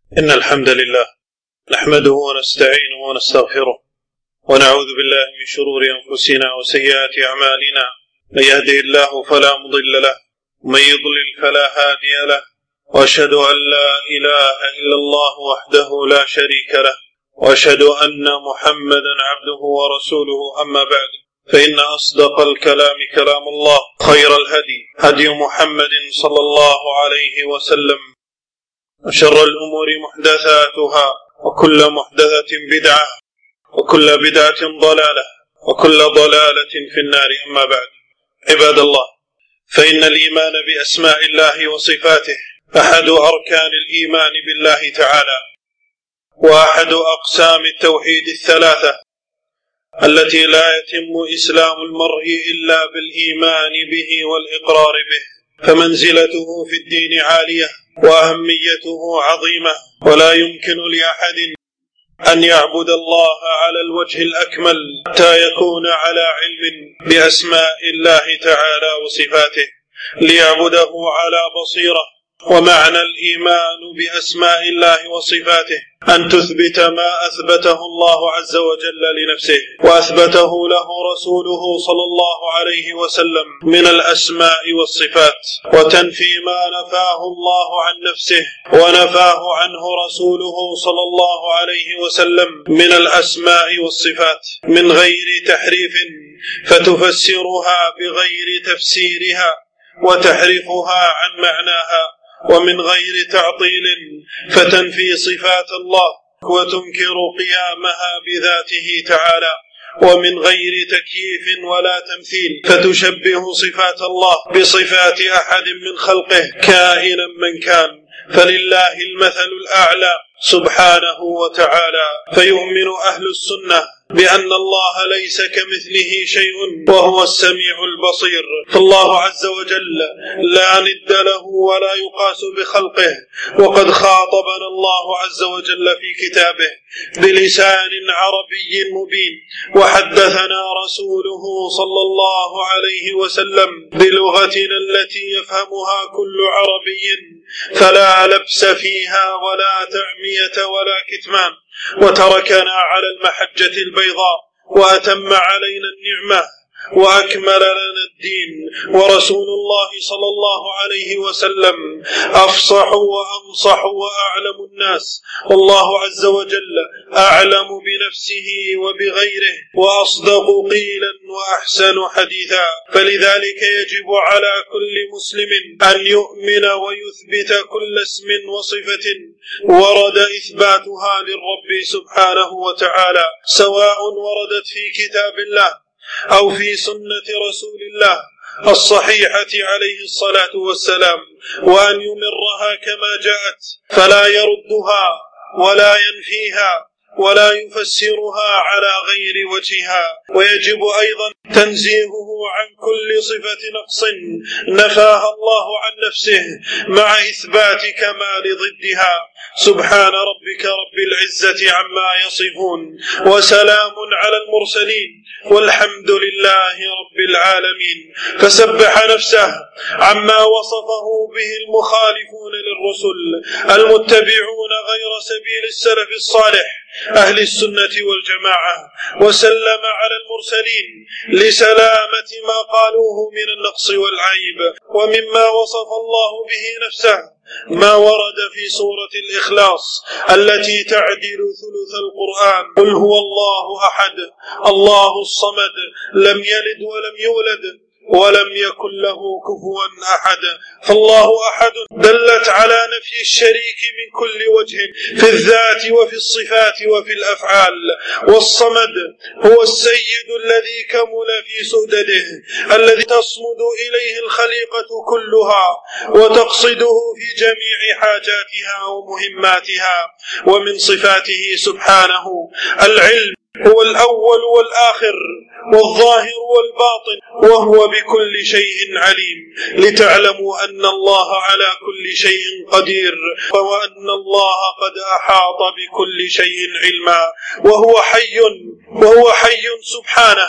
إن الحمد لله نحمده ونستعينه ونستغفره ونعوذ بالله من شرور أنفسنا وسيئات أعمالنا. من يهده الله فلا مضل له ومن يضلل فلا هادي له، وأشهد أن لا إله إلا الله وحده لا شريك له، وأشهد أن محمدا عبده ورسوله. أما بعد، فإن أصدق الكلام كلام الله، خير الهدي هدي محمد صلى الله عليه وسلم، وشر الأمور محدثاتها، وكل محدثة بدعة، وكل بدعة ضلالة، وكل ضلالة في النار. أما بعد، عباد الله، فإن الإيمان بأسماء الله وصفاته أحد أركان الإيمان بالله تعالى، وأحد أقسام التوحيد الثلاثة التي لا يتم إسلام المرء إلا بالإيمان به والإقرار به، فمنزلته في الدين عالية وأهميته عظيمة، ولا يمكن لأحد أن يعبد الله على الوجه الأكمل حتى يكون على علم بأسماء الله تعالى وصفاته، ليعبده على بصيرة. ومعنى الإيمان بأسماء الله وصفاته أن تثبت ما أثبته الله عز وجل لنفسه وأثبته له رسوله صلى الله عليه وسلم من الأسماء والصفات، وتنفي ما نفاه الله عن نفسه ونفاه عنه رسوله صلى الله عليه وسلم من الأسماء والصفات من غير تحريف، فتفسرها بغير تفسيرها وتحرفها عن معناها، ومن غير تعطيل فتنفي صفات الله وتنكر قيامها بذاته تعالى، ومن غير تكييف ولا تمثيل فتشبه صفات الله بصفات أحد من خلقه كائنا من كان، فلله المثل الأعلى سبحانه وتعالى. فيؤمن أهل السنة بأن الله ليس كمثله شيء وهو السميع البصير، فالله عز وجل لا ند له ولا يقاس بخلقه، وقد خاطبنا الله عز وجل في كتابه بلسان عربي مبين، وحدثنا رسوله صلى الله عليه وسلم بلغتنا التي يفهمها كل عربي، فلا لبس فيها ولا تعمية ولا كتمان، وتركنا على المحجة البيضاء وأتم علينا النعمة وأكمل لنا الدين. ورسول الله صلى الله عليه وسلم أفصح وأنصح وأعلم الناس، والله عز وجل أعلم بنفسه وبغيره وأصدق قيلا وأحسن حديثا. فلذلك يجب على كل مسلم أن يؤمن ويثبت كل اسم وصفة ورد إثباتها للرب سبحانه وتعالى، سواء وردت في كتاب الله أو في سنة رسول الله الصحيحة عليه الصلاة والسلام، وأن يمرها كما جاءت، فلا يردها ولا ينفيها ولا يفسرها على غير وجهها. ويجب أيضا تنزيهه عن كل صفة نقص نفاها الله عن نفسه مع إثبات كمال ضدها. سبحان ربك رب العزة عما يصفون، وسلام على المرسلين، والحمد لله رب العالمين. فسبح نفسه عما وصفه به المخالفون للرسل المتبعون غير سبيل السلف الصالح أهل السنة والجماعة، وسلم على المرسلين لسلامة ما قالوه من النقص والعيب. ومما وصف الله به نفسه ما ورد في سورة الإخلاص التي تعدل ثلث القرآن: قل هو الله أحد الله الصمد لم يلد ولم يولد ولم يكن له كفوا أحد. فالله أحد دلت على نفي الشريك من كل وجه في الذات وفي الصفات وفي الأفعال. والصمد هو السيد الذي كمل في سؤدده، الذي تصمد إليه الخليقة كلها وتقصده في جميع حاجاتها ومهماتها. ومن صفاته سبحانه العلم هو الأول والآخر والظاهر والباطن وهو بكل شيء عليم، لتعلموا أن الله على كل شيء قدير، وأن الله قد أحاط بكل شيء علما، وهو حي سبحانه،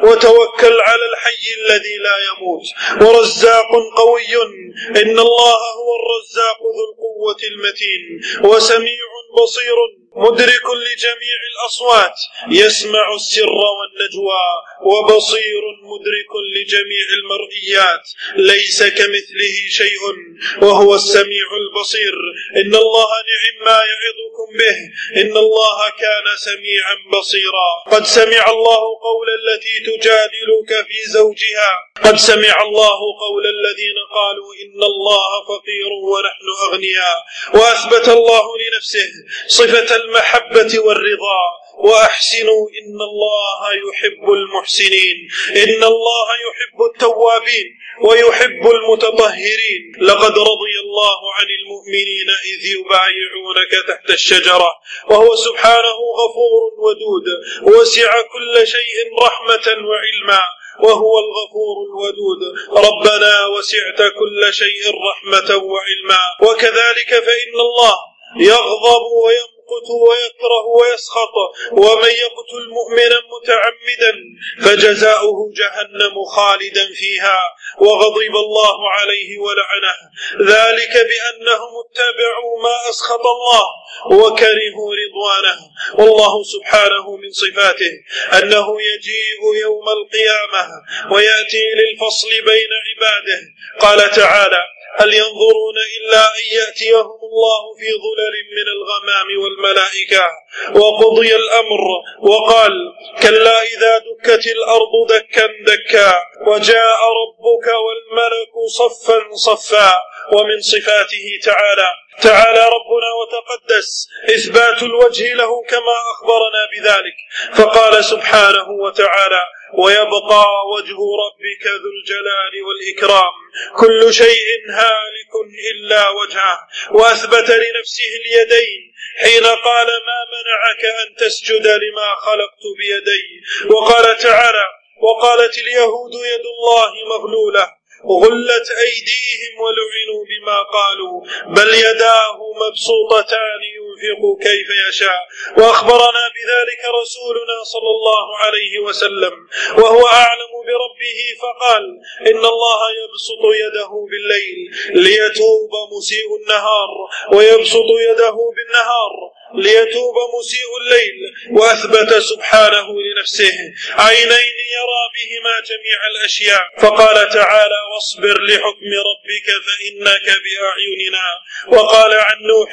وتوكل على الحي الذي لا يموت، ورزاق قوي، إن الله هو الرزاق ذو القوة المتين، وسميع بصير مدرك لجميع الأصوات، يسمع السر والنجوى، وبصير مدرك لجميع المرئيات، ليس كمثله شيء وهو السميع البصير. إن الله نعم ما يعظكم به، إن الله كان سميعا بصيرا. قد سمع الله قول التي تجادلك في زوجها، قد سمع الله قول الذين قالوا إن الله فقير ونحن أغنياء، وأثبت الله لنفسه صفة المحبة والرضا، وأحسنوا إن الله يحب المحسنين، إن الله يحب التوابين ويحب المتطهرين. لقد رضي الله عن المؤمنين إذ يبايعونك تحت الشجرة، وهو سبحانه غفور ودود، وسع كل شيء رحمة وعلما، وهو الغفور الودود. ربنا وسعت كل شيء رحمة وعلما. وكذلك فإن الله يغضب ويمقت ويكره ويسخط، ومن يقتل مؤمنا متعمدا فجزاؤه جهنم خالدا فيها وغضب الله عليه ولعنه، ذلك بأنهم اتبعوا ما أسخط الله وكرهوا رضوانه. والله سبحانه من صفاته أنه يجيء يوم القيامة ويأتي للفصل بين عباده. قال تعالى: هل ينظرون إلا أن يأتيهم الله في ظلل من الغمام والملائكة وقضي الأمر. وقال: كلا إذا دكت الأرض دكا دكا وجاء ربك والملك صفا صفا. ومن صفاته تعالى ربنا وتقدس إثبات الوجه له كما أخبرنا بذلك، فقال سبحانه وتعالى: ويبقى وجه ربك ذو الجلال والإكرام، كل شيء هالك إلا وجهه. وأثبت لنفسه اليدين حين قال: ما منعك أن تسجد لما خلقت بيدي. وقال تعالى: وقالت اليهود يد الله مغلولة غلت أيديهم ولعنوا بما قالوا بل يداه مبسوطتان ينفق كيف يشاء. وأخبرنا بذلك رسولنا صلى الله عليه وسلم وهو أعلم بربه، فقال: إن الله يبسط يده بالليل ليتوب مسيء النهار، ويبسط يده بالنهار ليتوب مسيء الليل. وأثبت سبحانه لنفسه عينين يرى بهما جميع الأشياء، فقال تعالى: واصبر لحكم ربك فإنك بأعيننا. وقال عن نوح: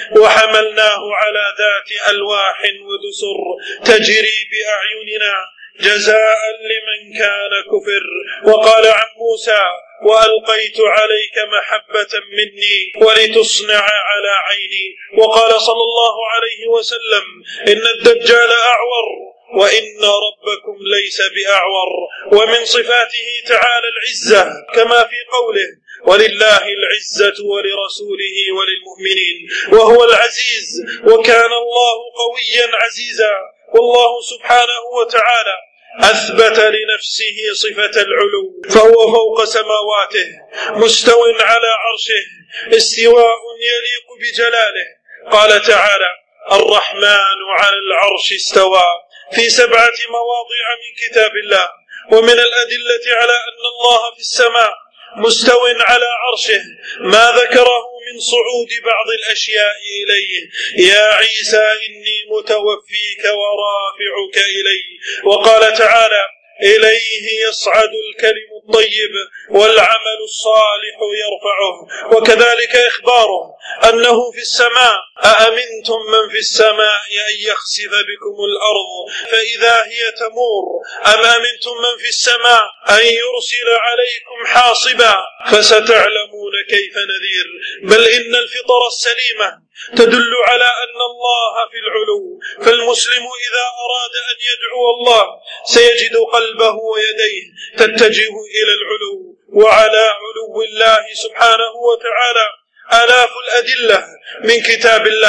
وحملناه على ذات ألواح ودسر تجري بأعيننا جزاء لمن كان كفر. وقال عن موسى: وألقيت عليك محبة مني ولتصنع على عيني. وقال صلى الله عليه وسلم: إن الدجال أعور وإن ربكم ليس بأعور. ومن صفاته تعالى العزة كما في قوله: ولله العزة ولرسوله وللمؤمنين، وهو العزيز، وكان الله قويا عزيزا. والله سبحانه وتعالى أثبت لنفسه صفة العلو، فهو فوق سماواته مستو على عرشه استواء يليق بجلاله. قال تعالى: الرحمن على العرش استوى، في 7 مواضع من كتاب الله. ومن الأدلة على أن الله في السماء مستو على عرشه ما ذكره من صعود بعض الأشياء إليه: يا عيسى إني متوفيك ورافعك إلي. وقال تعالى: إليه يصعد الكلم الطيب والعمل الصالح يرفعه. وكذلك إخباره أنه في السماء: أأمنتم من في السماء أن يخسف بكم الأرض فإذا هي تمور، أم أمنتم من في السماء أن يرسل عليكم حاصبا فستعلمون كيف نذير. بل إن الفطر السليمة تدل على أن الله في العلو، فالمسلم إذا أراد أن يدعو الله سيجد قلبه ويديه تتجه إلى العلو. وعلى علو الله سبحانه وتعالى آلاف الأدلة من كتاب الله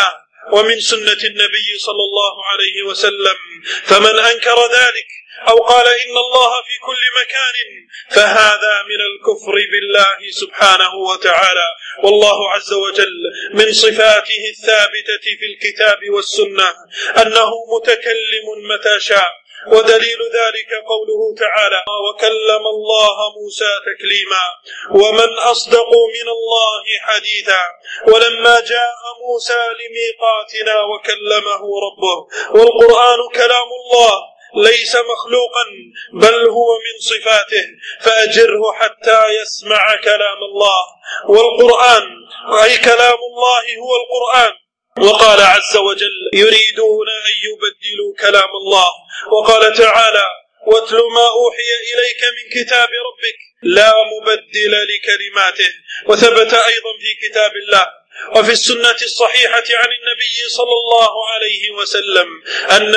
ومن سنة النبي صلى الله عليه وسلم، فمن أنكر ذلك أو قال إن الله في كل مكان فهذا من الكفر بالله سبحانه وتعالى. والله عز وجل من صفاته الثابتة في الكتاب والسنة أنه متكلم متى شاء، ودليل ذلك قوله تعالى: وكلم الله موسى تكليما، ومن أصدق من الله حديثا. ولما جاء موسى لميقاتنا وكلمه ربه، والقرآن كلام الله ليس مخلوقا بل هو من صفاته، فأجره حتى يسمع كلام الله. والقرآن أي كلام الله هو القرآن. وقال عز وجل: يريدون أن يبدلوا كلام الله. وقال تعالى: واتل ما أوحي إليك من كتاب ربك لا مبدل لكلماته. وثبت أيضا في كتاب الله وفي السنة الصحيحة عن النبي صلى الله عليه وسلم أن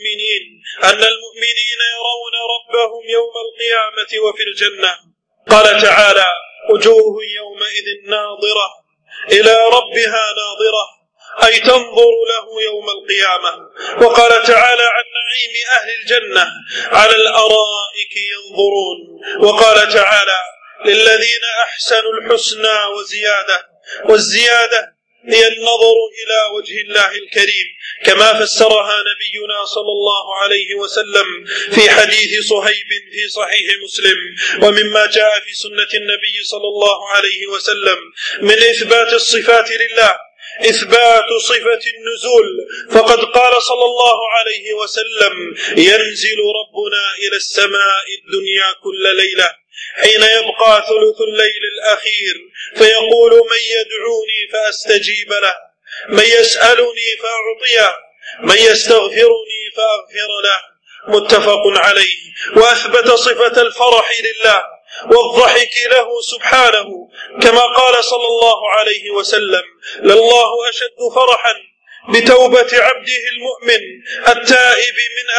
المؤمنين يرون ربهم يوم القيامة وفي الجنة. قال تعالى: وجوه يومئذ ناظرة إلى ربها ناظرة، أي تنظر له يوم القيامة. وقال تعالى عن نعيم أهل الجنة: على الأرائك ينظرون. وقال تعالى: للذين أحسنوا الحسنى وزيادة، والزيادة هي النظر إلى وجه الله الكريم، كما فسرها نبينا صلى الله عليه وسلم في حديث صهيب في صحيح مسلم. ومما جاء في سنة النبي صلى الله عليه وسلم من إثبات الصفات لله إثبات صفة النزول، فقد قال صلى الله عليه وسلم: ينزل ربنا إلى السماء الدنيا كل ليلة حين يبقى ثلث الليل الأخير، فيقول: من يدعوني فأستجيب له، من يسألني فأعطيه، من يستغفرني فأغفر له. متفق عليه. وأثبت صفة الفرح لله والضحك له سبحانه، كما قال صلى الله عليه وسلم: لله أشد فرحا بتوبة عبده المؤمن التائب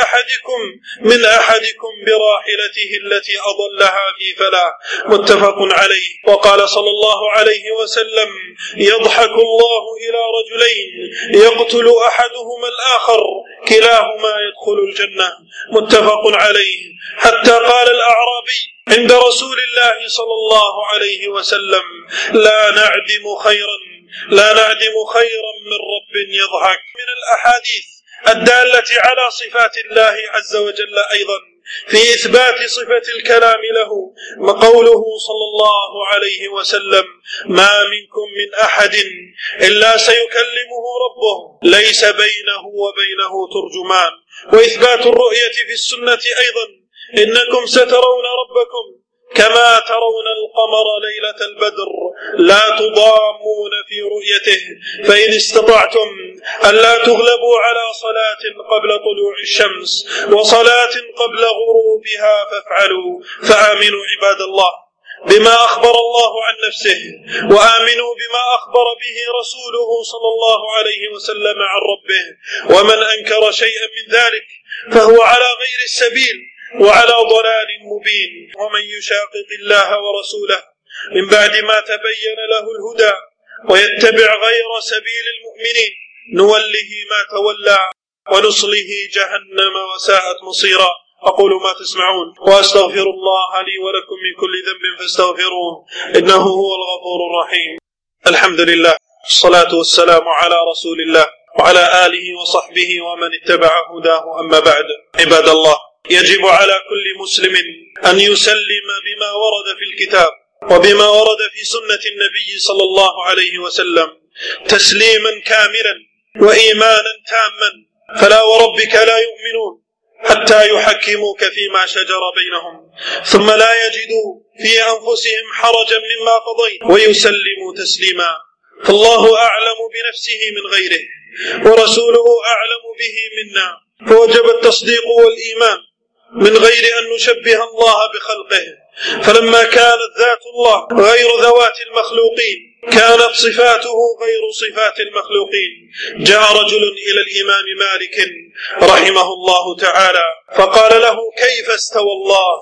من أحدكم براحلته التي أضلها في فلاة. متفق عليه. وقال صلى الله عليه وسلم: يضحك الله إلى رجلين يقتل أحدهما الآخر كلاهما يدخل الجنة. متفق عليه. حتى قال الأعرابي عند رسول الله صلى الله عليه وسلم: لا نعدم خيرا من رب يضحك. من الأحاديث الدالة على صفات الله عز وجل أيضا في إثبات صفة الكلام له قوله صلى الله عليه وسلم: ما منكم من أحد إلا سيكلمه ربه ليس بينه وبينه ترجمان. وإثبات الرؤية في السنة أيضا: إنكم سترون ربكم كما ترون القمر ليلة البدر لا تضامون في رؤيته، فإن استطعتم ألا تغلبوا على صلاة قبل طلوع الشمس وصلاة قبل غروبها فافعلوا. فآمنوا عباد الله بما أخبر الله عن نفسه، وآمنوا بما أخبر به رسوله صلى الله عليه وسلم عن ربه. ومن أنكر شيئا من ذلك فهو على غير السبيل وعلى ضلال مبين. ومن يشاقق الله ورسوله من بعد ما تبين له الهدى ويتبع غير سبيل المؤمنين نوله ما تولى ونصله جهنم وساءت مصيرا. أقول ما تسمعون وأستغفر الله لي ولكم من كل ذنب فاستغفروه إنه هو الغفور الرحيم. الحمد لله، الصلاة والسلام على رسول الله وعلى آله وصحبه ومن اتبع هداه. أما بعد، عباد الله، يجب على كل مسلم أن يسلم بما ورد في الكتاب وبما ورد في سنة النبي صلى الله عليه وسلم تسليما كاملا وإيمانا تاما. فلا وربك لا يؤمنون حتى يحكموك فيما شجر بينهم ثم لا يجدوا في أنفسهم حرجا مما قضيت ويسلموا تسليما. فالله أعلم بنفسه من غيره ورسوله أعلم به منا، فوجب التصديق والإيمان من غير أن نشبه الله بخلقه. فلما كانت ذات الله غير ذوات المخلوقين كانت صفاته غير صفات المخلوقين. جاء رجل إلى الإمام مالك رحمه الله تعالى فقال له: كيف استوى الله؟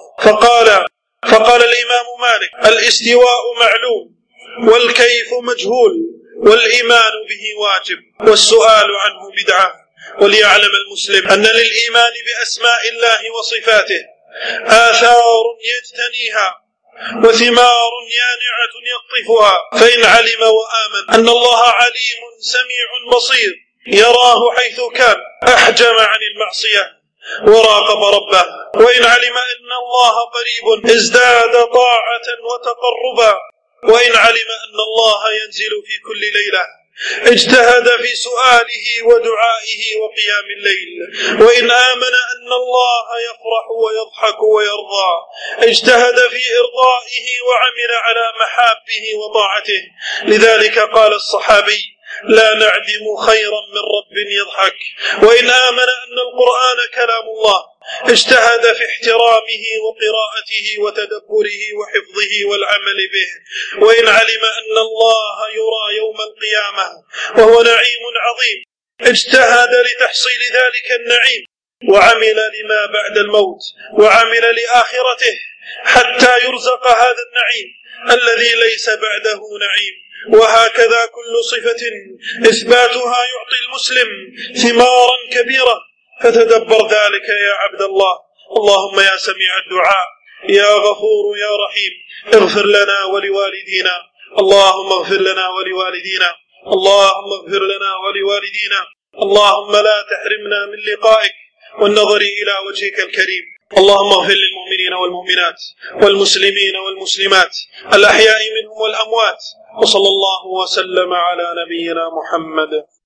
فقال الإمام مالك: الاستواء معلوم والكيف مجهول والإيمان به واجب والسؤال عنه بدعة. وليعلم المسلم أن للإيمان بأسماء الله وصفاته آثار يجتنيها وثمار يانعة يقطفها، فإن علم وآمن أن الله عليم سميع بصير يراه حيث كان أحجم عن المعصية وراقب ربه، وإن علم أن الله قريب ازداد طاعة وتقربا، وإن علم أن الله ينزل في كل ليلة اجتهد في سؤاله ودعائه وقيام الليل، وإن آمن أن الله يفرح ويضحك ويرضى اجتهد في إرضائه وعمل على محابه وطاعته. لذلك قال الصحابي: لا نعدم خيرا من رب يضحك. وإن آمن أن القرآن كلام الله اجتهد في احترامه وقراءته وتدبره وحفظه والعمل به. وإن علم أن الله يرى يوم القيامة وهو نعيم عظيم اجتهد لتحصيل ذلك النعيم وعمل لما بعد الموت وعمل لآخرته حتى يرزق هذا النعيم الذي ليس بعده نعيم. وهكذا كل صفة إثباتها يعطي المسلم ثمارا كبيرة، فتدبر ذلك يا عبد الله. اللهم يا سميع الدعاء يا غفور يا رحيم اغفر لنا ولوالدينا، اللهم اغفر لنا ولوالدينا، اللهم اغفر لنا ولوالدينا، اللهم لا تحرمنا من لقائك والنظر إلى وجهك الكريم. اللهم اغفر للمؤمنين والمؤمنات والمسلمين والمسلمات الأحياء منهم والأموات، وصلى الله وسلم على نبينا محمد.